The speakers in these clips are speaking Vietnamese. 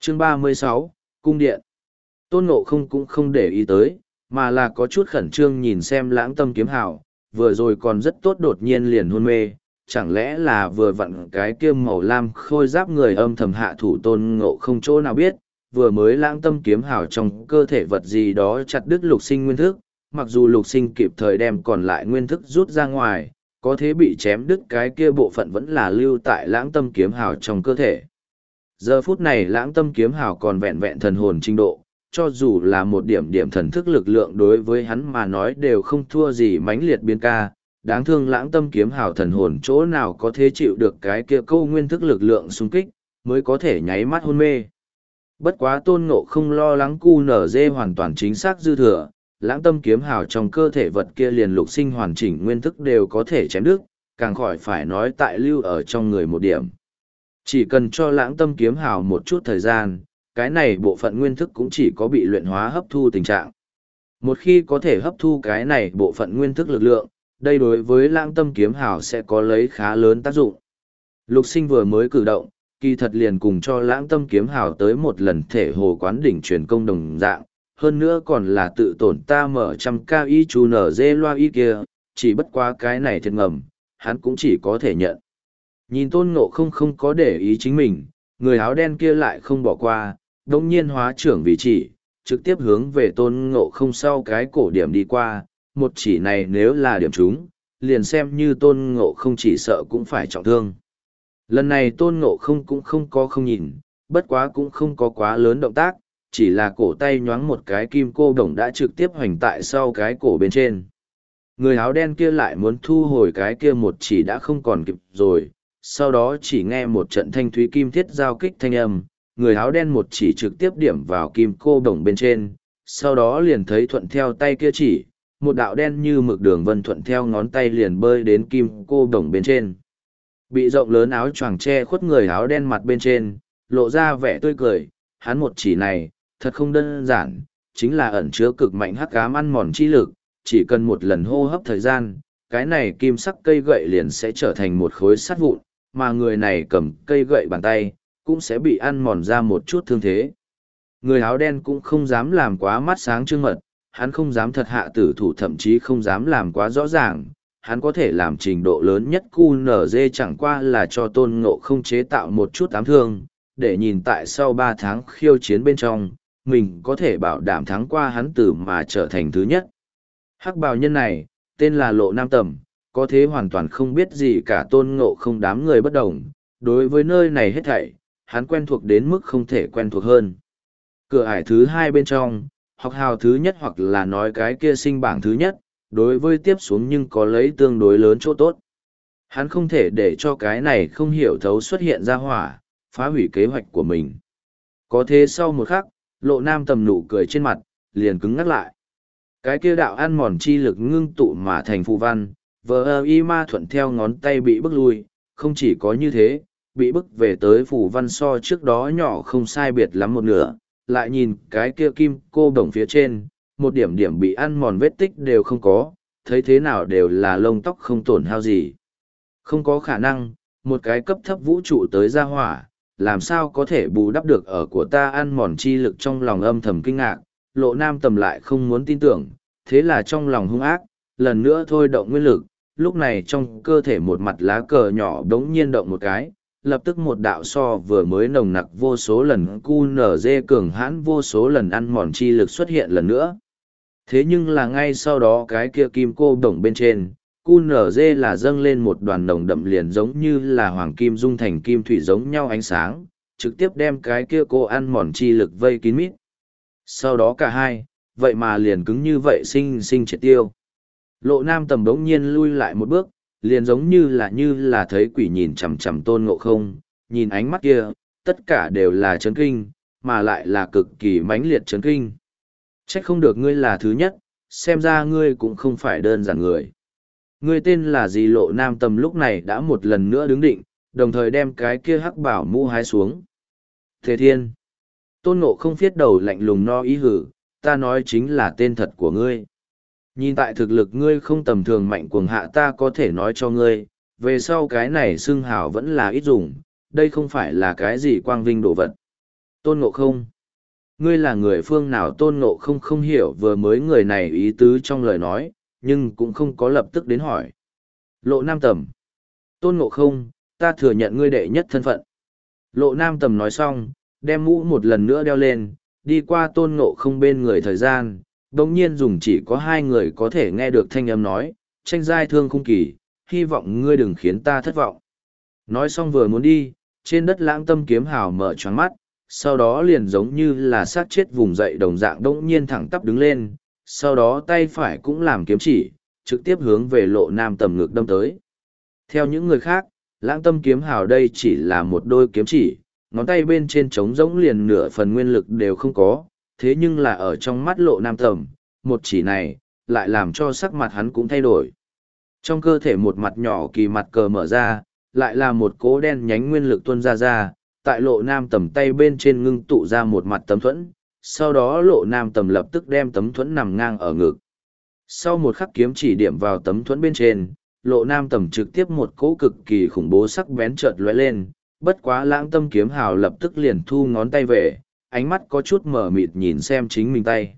Chương 36, Cung Điện. Tôn Ngộ Không cũng không để ý tới, mà là có chút khẩn trương nhìn xem Lãng Tâm Kiếm Hào, vừa rồi còn rất tốt đột nhiên liền hôn mê, chẳng lẽ là vừa vặn cái kia màu lam khôi giáp người âm thầm hạ thủ Tôn Ngộ Không chỗ nào biết, vừa mới Lãng Tâm Kiếm Hào trong cơ thể vật gì đó chặt đứt Lục Sinh nguyên thức, mặc dù Lục Sinh kịp thời đem còn lại nguyên thức rút ra ngoài, có thế bị chém đứt cái kia bộ phận vẫn là lưu tại Lãng Tâm Kiếm Hào trong cơ thể. Giờ phút này Lãng Tâm Kiếm Hào còn vẹn vẹn thần hồn trình độ, cho dù là một điểm điểm thần thức lực lượng đối với hắn mà nói đều không thua gì mãnh liệt biên ca, đáng thương Lãng Tâm Kiếm Hào thần hồn chỗ nào có thể chịu được cái kia câu nguyên thức lực lượng xung kích, mới có thể nháy mắt hôn mê. Bất quá Tôn Ngộ Không lo lắng QNZ hoàn toàn chính xác dư thừa, Lãng Tâm Kiếm Hào trong cơ thể vật kia liền Lục Sinh hoàn chỉnh nguyên thức đều có thể chém đứt, càng khỏi phải nói tại lưu ở trong người một điểm. Chỉ cần cho Lãng Tâm Kiếm Hào một chút thời gian, cái này bộ phận nguyên thức cũng chỉ có bị luyện hóa hấp thu tình trạng. Một khi có thể hấp thu cái này bộ phận nguyên thức lực lượng, đây đối với Lãng Tâm Kiếm Hào sẽ có lấy khá lớn tác dụng. Lục Sinh vừa mới cử động, kỳ thật liền cùng cho Lãng Tâm Kiếm Hào tới một lần thể hồ quán đỉnh truyền công đồng dạng, hơn nữa còn là tự tổn ta mở trăm ca y chú nở dê loa y kia, chỉ bất quá cái này thiệt ngầm, hắn cũng chỉ có thể nhận. Nhìn Tôn Ngộ Không không có để ý chính mình, người áo đen kia lại không bỏ qua, đồng nhiên hóa trưởng vị chỉ, trực tiếp hướng về Tôn Ngộ Không sau cái cổ điểm đi qua, một chỉ này nếu là điểm trúng, liền xem như Tôn Ngộ Không chỉ sợ cũng phải trọng thương. Lần này Tôn Ngộ Không cũng không có không nhìn, bất quá cũng không có quá lớn động tác, chỉ là cổ tay nhoáng một cái kim cô đồng đã trực tiếp hoành tại sau cái cổ bên trên. Người áo đen kia lại muốn thu hồi cái kia một chỉ đã không còn kịp rồi, sau đó chỉ nghe một trận thanh thúy kim thiết giao kích thanh âm, người áo đen một chỉ trực tiếp điểm vào kim cô đồng bên trên, sau đó liền thấy thuận theo tay kia chỉ, một đạo đen như mực đường vân thuận theo ngón tay liền bơi đến kim cô đồng bên trên. Bị rộng lớn áo choàng che khuất người áo đen mặt bên trên, lộ ra vẻ tươi cười, hắn một chỉ này, thật không đơn giản, chính là ẩn chứa cực mạnh hắc ám ăn mòn chi lực, chỉ cần một lần hô hấp thời gian, cái này kim sắc cây gậy liền sẽ trở thành một khối sắt vụn, mà người này cầm cây gậy bàn tay, cũng sẽ bị ăn mòn ra một chút thương thế. Người áo đen cũng không dám làm quá mắt sáng trương mật, hắn không dám thật hạ tử thủ thậm chí không dám làm quá rõ ràng, hắn có thể làm trình độ lớn nhất QNZ chẳng qua là cho Tôn Ngộ Không chế tạo một chút ám thương, để nhìn tại sau 3 tháng khiêu chiến bên trong, mình có thể bảo đảm thắng qua hắn tử mà trở thành thứ nhất. Hắc bào nhân này, tên là Lộ Nam Tầm, có thế hoàn toàn không biết gì cả Tôn Ngộ Không đám người bất đồng, đối với nơi này hết thảy, hắn quen thuộc đến mức không thể quen thuộc hơn. Cửa ải thứ 2 bên trong, học hào thứ nhất hoặc là nói cái kia sinh bảng thứ nhất, đối với tiếp xuống nhưng có lấy tương đối lớn chỗ tốt. Hắn không thể để cho cái này không hiểu thấu xuất hiện ra hỏa, phá hủy kế hoạch của mình. Có thế sau một khắc, Lộ Nam Tầm nụ cười trên mặt, liền cứng ngắt lại. Cái kia đạo ăn mòn chi lực ngưng tụ mà thành phù văn, vờ y ma thuận theo ngón tay bị bức lui, không chỉ có như thế, bị bức về tới phù văn so trước đó nhỏ không sai biệt lắm một nửa, lại nhìn cái kia kim cô đồng phía trên, một điểm điểm bị ăn mòn vết tích đều không có, thấy thế nào đều là lông tóc không tổn hao gì. Không có khả năng, một cái cấp thấp vũ trụ tới ra hỏa, làm sao có thể bù đắp được ở của ta ăn mòn chi lực trong lòng âm thầm kinh ngạc, Lộ Nam Tầm lại không muốn tin tưởng, thế là trong lòng hung ác, lần nữa thôi động nguyên lực, lúc này trong cơ thể một mặt lá cờ nhỏ đống nhiên động một cái, lập tức một đạo so vừa mới nồng nặc vô số lần QNZ cường hãn vô số lần ăn mòn chi lực xuất hiện lần nữa. Thế nhưng là ngay sau đó cái kia kim cô đồng bên trên, QNZ là dâng lên một đoàn nồng đậm liền giống như là hoàng kim dung thành kim thủy giống nhau ánh sáng, trực tiếp đem cái kia cô ăn mòn chi lực vây kín mít. Sau đó cả hai, vậy mà liền cứng như vậy sinh sinh triệt tiêu. Lộ Nam Tầm đống nhiên lui lại một bước, liền giống như là thấy quỷ nhìn chằm chằm Tôn Ngộ Không, nhìn ánh mắt kia, tất cả đều là chấn kinh, mà lại là cực kỳ mãnh liệt chấn kinh. Trách không được ngươi là thứ nhất, xem ra ngươi cũng không phải đơn giản người. Ngươi tên là gì? Lộ Nam Tầm lúc này đã một lần nữa đứng định, đồng thời đem cái kia hắc bảo mũ hái xuống. Thế Thiên. Tôn Ngộ Không phiết đầu lạnh lùng no ý hử, ta nói chính là tên thật của ngươi. Nhìn tại thực lực ngươi không tầm thường mạnh cuồng hạ, ta có thể nói cho ngươi, về sau cái này xưng hào vẫn là ít dùng, đây không phải là cái gì quang vinh đồ vật. Tôn Ngộ Không. Ngươi là người phương nào? Tôn Ngộ Không không hiểu vừa mới người này ý tứ trong lời nói, nhưng cũng không có lập tức đến hỏi. Lộ Nam Tầm. Tôn Ngộ Không, ta thừa nhận ngươi đệ nhất thân phận. Lộ Nam Tầm nói xong, đem mũ một lần nữa đeo lên, đi qua Tôn Ngộ Không bên người thời gian, đồng nhiên dùng chỉ có hai người có thể nghe được thanh âm nói, tranh giai thương khung kỳ, hy vọng ngươi đừng khiến ta thất vọng. Nói xong vừa muốn đi, trên đất Lãng Tâm Kiếm Hào mở choáng mắt, sau đó liền giống như là sát chết vùng dậy đồng dạng đống nhiên thẳng tắp đứng lên, sau đó tay phải cũng làm kiếm chỉ, trực tiếp hướng về Lộ Nam Tầm ngực đâm tới. Theo những người khác, Lãng Tâm Kiếm Hào đây chỉ là một đôi kiếm chỉ, ngón tay bên trên trống rỗng liền nửa phần nguyên lực đều không có, thế nhưng là ở trong mắt Lộ Nam Tầm, một chỉ này, lại làm cho sắc mặt hắn cũng thay đổi. Trong cơ thể một mặt nhỏ kỳ mặt cờ mở ra, lại là một cỗ đen nhánh nguyên lực tuôn ra, tại Lộ Nam Tầm tay bên trên ngưng tụ ra một mặt tấm thuẫn, sau đó Lộ Nam Tầm lập tức đem tấm thuẫn nằm ngang ở ngực. Sau một khắc kiếm chỉ điểm vào tấm thuẫn bên trên, Lộ Nam Tầm trực tiếp một cỗ cực kỳ khủng bố sắc bén chợt lóe lên, bất quá Lãng Tâm Kiếm Hào lập tức liền thu ngón tay về, ánh mắt có chút mở mịt nhìn xem chính mình tay.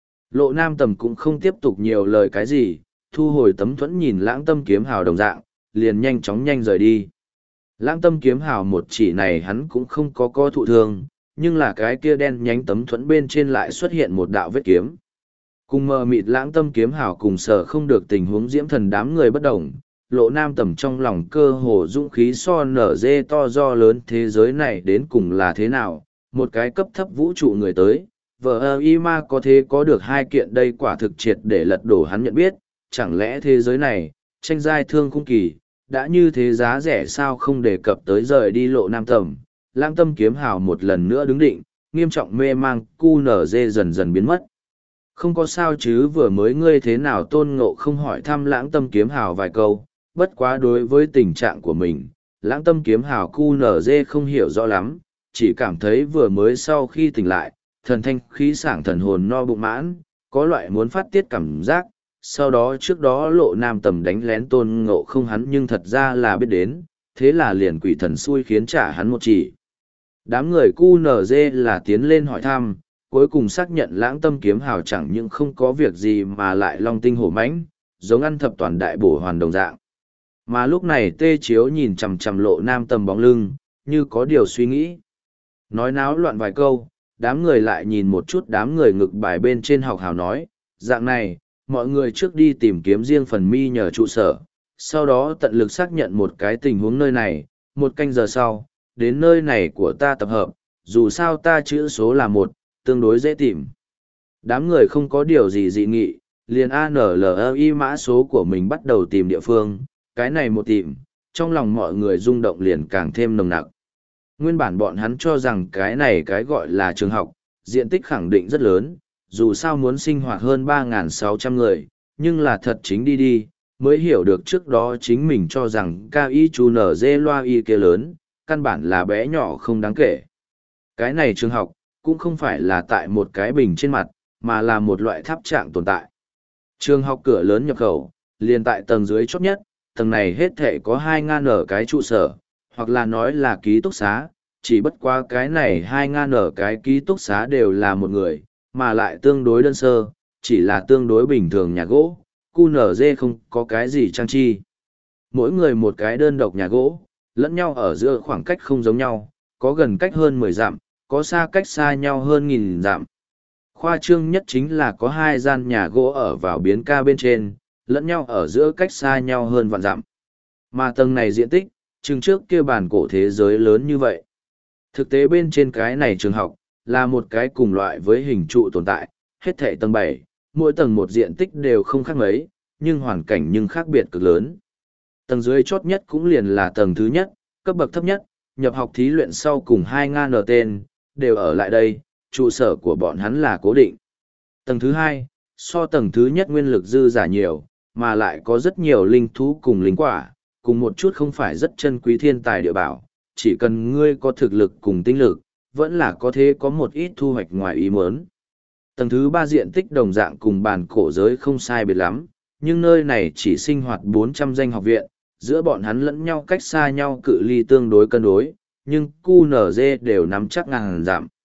Lộ Nam Tầm cũng không tiếp tục nhiều lời cái gì, thu hồi tấm thuẫn nhìn Lãng Tâm Kiếm Hào đồng dạng, liền nhanh chóng rời đi. Lãng Tâm Kiếm Hào một chỉ này hắn cũng không có thụ thương, nhưng là cái kia đen nhánh tấm thuẫn bên trên lại xuất hiện một đạo vết kiếm. Cùng mờ mịt Lãng Tâm Kiếm Hào cùng sở không được tình huống Diễm Thần đám người bất đồng, Lộ Nam Tầm trong lòng cơ hồ dũng khí so nở dê to do lớn thế giới này đến cùng là thế nào, một cái cấp thấp vũ trụ người tới, vợ y ma có thế có được hai kiện đây quả thực triệt để lật đổ hắn nhận biết, chẳng lẽ thế giới này, tranh giai thương khung kỳ, đã như thế giá rẻ sao không đề cập tới rời đi Lộ Nam Tầm. Lãng Tâm Kiếm Hào một lần nữa đứng định, nghiêm trọng mê mang, QNZ dần dần biến mất. Không có sao chứ, vừa mới ngươi thế nào? Tôn Ngộ Không hỏi thăm Lãng Tâm Kiếm Hào vài câu, bất quá đối với tình trạng của mình, Lãng Tâm Kiếm Hào QNZ không hiểu rõ lắm, chỉ cảm thấy vừa mới sau khi tỉnh lại, thần thanh khí sảng thần hồn no bụng mãn, có loại muốn phát tiết cảm giác. Sau đó trước đó Lộ Nam Tầm đánh lén Tôn Ngộ Không hắn nhưng thật ra là biết đến, thế là liền quỷ thần xui khiến trả hắn một chỉ. Đám người QNZ là tiến lên hỏi thăm, cuối cùng xác nhận Lãng Tâm Kiếm Hào chẳng những không có việc gì mà lại long tinh hổ mãnh, giống ăn thập toàn đại bổ hoàn đồng dạng. Mà lúc này Tê Chiếu nhìn chằm chằm Lộ Nam Tầm bóng lưng, như có điều suy nghĩ. Nói náo loạn vài câu, đám người lại nhìn một chút đám người ngực bài bên trên học hào nói, dạng này, mọi người trước đi tìm kiếm riêng phần mi nhờ trụ sở, sau đó tận lực xác nhận một cái tình huống nơi này, 1 canh giờ sau, đến nơi này của ta tập hợp, dù sao ta chữ số là 1, tương đối dễ tìm. Đám người không có điều gì dị nghị, liền ANLI mã số của mình bắt đầu tìm địa phương, cái này một tìm, trong lòng mọi người rung động liền càng thêm nồng nặc. Nguyên bản bọn hắn cho rằng cái này cái gọi là trường học, diện tích khẳng định rất lớn, dù sao muốn sinh hoạt hơn 3.600 người, nhưng là thật chính đi, mới hiểu được trước đó chính mình cho rằng KI chú nở dê loa y kia lớn, căn bản là bé nhỏ không đáng kể. Cái này trường học, cũng không phải là tại một cái bình trên mặt, mà là một loại tháp trạng tồn tại. Trường học cửa lớn nhập khẩu, liền tại tầng dưới chót nhất, tầng này hết thể có 2.000 ở cái trụ sở, hoặc là nói là ký túc xá, chỉ bất qua cái này 2.000 ở cái ký túc xá đều là một người, mà lại tương đối đơn sơ, chỉ là tương đối bình thường nhà gỗ, QNZ không có cái gì trang trí. Mỗi người một cái đơn độc nhà gỗ, lẫn nhau ở giữa khoảng cách không giống nhau, có gần cách hơn 10 dặm, có xa cách xa nhau hơn 1.000 dặm. Khoa trương nhất chính là có 2 gian nhà gỗ ở vào biến ca bên trên, lẫn nhau ở giữa cách xa nhau hơn vạn dặm. Mà tầng này diện tích, chừng trước kia bản cổ thế giới lớn như vậy. Thực tế bên trên cái này trường học, là một cái cùng loại với hình trụ tồn tại, hết thảy tầng 7, mỗi tầng một diện tích đều không khác mấy, nhưng hoàn cảnh nhưng khác biệt cực lớn. Tầng dưới chót nhất cũng liền là tầng thứ nhất, cấp bậc thấp nhất, nhập học thí luyện sau cùng 2.000 ở tên, đều ở lại đây, trụ sở của bọn hắn là cố định. Tầng thứ hai, so tầng thứ nhất nguyên lực dư giả nhiều, mà lại có rất nhiều linh thú cùng linh quả, cùng một chút không phải rất chân quý thiên tài địa bảo, chỉ cần ngươi có thực lực cùng tinh lực, vẫn là có thể có một ít thu hoạch ngoài ý muốn. Tầng thứ ba diện tích đồng dạng cùng bản cổ giới không sai biệt lắm, nhưng nơi này chỉ sinh hoạt 400 danh học viện, giữa bọn hắn lẫn nhau cách xa nhau cự ly tương đối cân đối, nhưng QNZ đều nắm chắc ngàn giảm.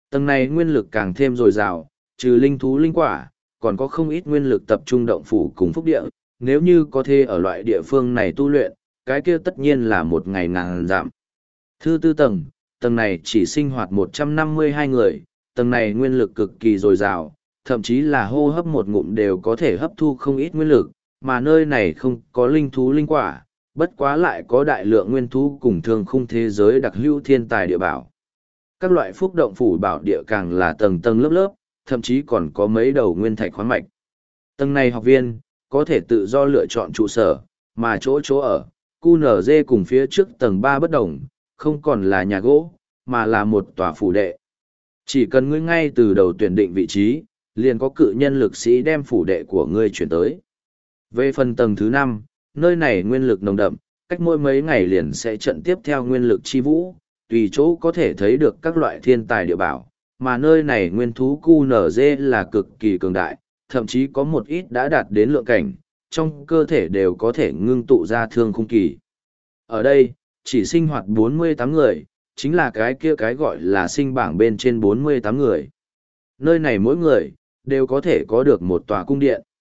Tầng này nguyên lực càng thêm dồi dào, trừ linh thú linh quả, còn có không ít nguyên lực tập trung động phủ cùng phúc địa, nếu như có thể ở loại địa phương này tu luyện, cái kia tất nhiên là một ngày ngàn dặm. Thứ tư tầng, tầng này chỉ sinh hoạt 152 người, tầng này nguyên lực cực kỳ dồi dào, thậm chí là hô hấp một ngụm đều có thể hấp thu không ít nguyên lực, mà nơi này không có linh thú linh quả, bất quá lại có đại lượng nguyên thú cùng thương khung thế giới đặc hữu thiên tài địa bảo. Các loại phúc động phủ bảo địa càng là tầng tầng lớp lớp, thậm chí còn có mấy đầu nguyên thạch khoáng mạch. Tầng này học viên có thể tự do lựa chọn trụ sở, mà chỗ ở, QNZ cùng phía trước tầng 3 bất đồng, không còn là nhà gỗ, mà là một tòa phủ đệ. Chỉ cần ngươi ngay từ đầu tuyển định vị trí, liền có cự nhân lực sĩ đem phủ đệ của ngươi chuyển tới. Về phần tầng thứ 5, nơi này nguyên lực nồng đậm, cách mỗi mấy ngày liền sẽ trận tiếp theo nguyên lực chi vũ, tùy chỗ có thể thấy được các loại thiên tài địa bảo, mà nơi này nguyên thú QNZ là cực kỳ cường đại, thậm chí có một ít đã đạt đến lượng cảnh, trong cơ thể đều có thể ngưng tụ ra thương khung kỳ. Ở đây, chỉ sinh hoạt 48 người, chính là cái kia cái gọi là sinh bảng bên trên 48 người. Nơi này mỗi người, đều có thể có được một tòa cung điện.